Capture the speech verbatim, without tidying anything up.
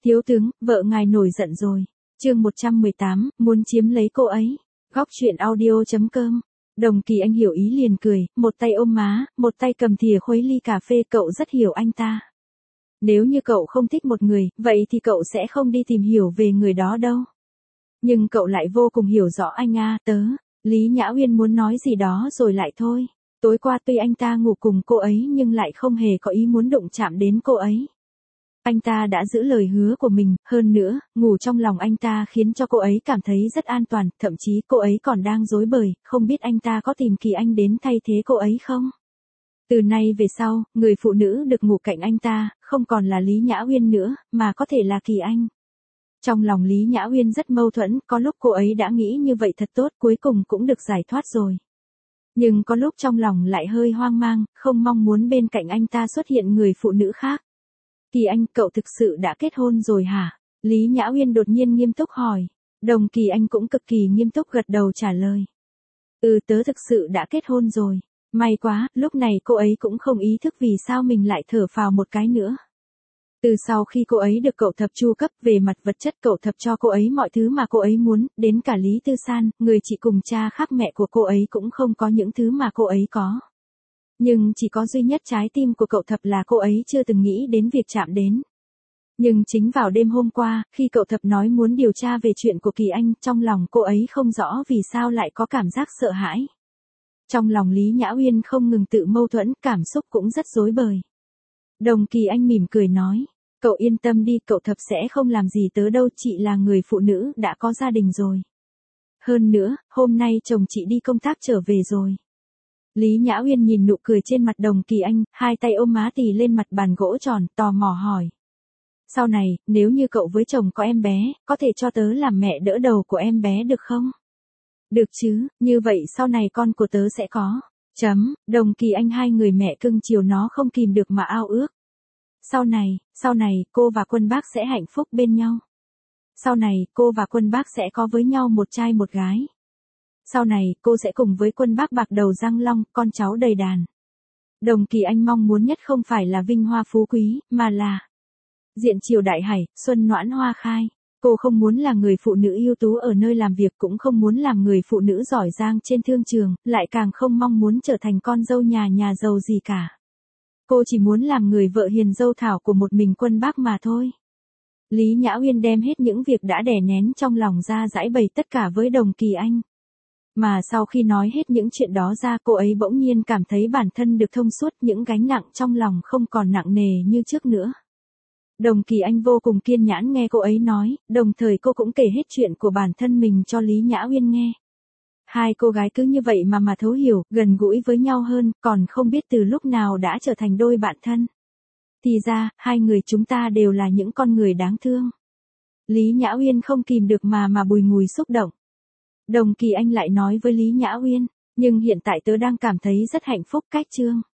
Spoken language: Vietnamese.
Thiếu tướng, vợ ngài nổi giận rồi. Chương một trăm mười tám, muốn chiếm lấy cô ấy. Góc truyện audio chấm com. Đồng Kỳ Anh hiểu ý liền cười, một tay ôm má, một tay cầm thìa khuấy ly cà phê, cậu rất hiểu anh ta. Nếu như cậu không thích một người, vậy thì cậu sẽ không đi tìm hiểu về người đó đâu. Nhưng cậu lại vô cùng hiểu rõ anh a, tớ. Lý Nhã Uyên muốn nói gì đó rồi lại thôi. Tối qua tuy anh ta ngủ cùng cô ấy nhưng lại không hề có ý muốn đụng chạm đến cô ấy. Anh ta đã giữ lời hứa của mình, hơn nữa, ngủ trong lòng anh ta khiến cho cô ấy cảm thấy rất an toàn, thậm chí cô ấy còn đang rối bời, không biết anh ta có tìm Kỳ Anh đến thay thế cô ấy không? Từ nay về sau, người phụ nữ được ngủ cạnh anh ta, không còn là Lý Nhã Uyên nữa, mà có thể là Kỳ Anh. Trong lòng Lý Nhã Uyên rất mâu thuẫn, có lúc cô ấy đã nghĩ như vậy thật tốt, cuối cùng cũng được giải thoát rồi. Nhưng có lúc trong lòng lại hơi hoang mang, không mong muốn bên cạnh anh ta xuất hiện người phụ nữ khác. Kỳ Anh, cậu thực sự đã kết hôn rồi hả? Lý Nhã Uyên đột nhiên nghiêm túc hỏi. Đồng Kỳ Anh cũng cực kỳ nghiêm túc gật đầu trả lời. Ừ, tớ thực sự đã kết hôn rồi. May quá, lúc này cô ấy cũng không ý thức vì sao mình lại thở phào một cái nữa. Từ sau khi cô ấy được cậu thập chu cấp về mặt vật chất, cậu thập cho cô ấy mọi thứ mà cô ấy muốn, đến cả Lý Tư San, người chị cùng cha khác mẹ của cô ấy cũng không có những thứ mà cô ấy có. Nhưng chỉ có duy nhất trái tim của cậu thập là cô ấy chưa từng nghĩ đến việc chạm đến. Nhưng chính vào đêm hôm qua, khi cậu thập nói muốn điều tra về chuyện của Kỳ Anh, trong lòng cô ấy không rõ vì sao lại có cảm giác sợ hãi. Trong lòng Lý Nhã Uyên không ngừng tự mâu thuẫn, cảm xúc cũng rất rối bời. Đồng Kỳ Anh mỉm cười nói, cậu yên tâm đi, cậu thập sẽ không làm gì tớ đâu, chị là người phụ nữ đã có gia đình rồi. Hơn nữa, hôm nay chồng chị đi công tác trở về rồi. Lý Nhã Uyên nhìn nụ cười trên mặt Đồng Kỳ Anh, hai tay ôm má tì lên mặt bàn gỗ tròn, tò mò hỏi. Sau này, nếu như cậu với chồng có em bé, có thể cho tớ làm mẹ đỡ đầu của em bé được không? Được chứ, như vậy sau này con của tớ sẽ có. Chấm, Đồng Kỳ Anh hai người mẹ cưng chiều nó không kìm được mà ao ước. Sau này, sau này, cô và Quân Bác sẽ hạnh phúc bên nhau. Sau này, cô và Quân Bác sẽ có với nhau một trai một gái. Sau này, cô sẽ cùng với Quân Bác bạc đầu răng long, con cháu đầy đàn. Đồng Kỳ Anh mong muốn nhất không phải là vinh hoa phú quý, mà là diện triều đại hải, xuân noãn hoa khai. Cô không muốn là người phụ nữ ưu tú ở nơi làm việc, cũng không muốn làm người phụ nữ giỏi giang trên thương trường, lại càng không mong muốn trở thành con dâu nhà nhà giàu gì cả. Cô chỉ muốn làm người vợ hiền dâu thảo của một mình Quân Bác mà thôi. Lý Nhã Uyên đem hết những việc đã đè nén trong lòng ra giải bày tất cả với Đồng Kỳ Anh. Mà sau khi nói hết những chuyện đó ra, cô ấy bỗng nhiên cảm thấy bản thân được thông suốt, những gánh nặng trong lòng không còn nặng nề như trước nữa. Đồng Kỳ Anh vô cùng kiên nhẫn nghe cô ấy nói, đồng thời cô cũng kể hết chuyện của bản thân mình cho Lý Nhã Uyên nghe. Hai cô gái cứ như vậy mà mà thấu hiểu, gần gũi với nhau hơn, còn không biết từ lúc nào đã trở thành đôi bạn thân. Thì ra, hai người chúng ta đều là những con người đáng thương. Lý Nhã Uyên không kìm được mà mà bùi ngùi xúc động. Đồng Kỳ Anh lại nói với Lý Nhã Uyên, nhưng hiện tại tớ đang cảm thấy rất hạnh phúc cách chương.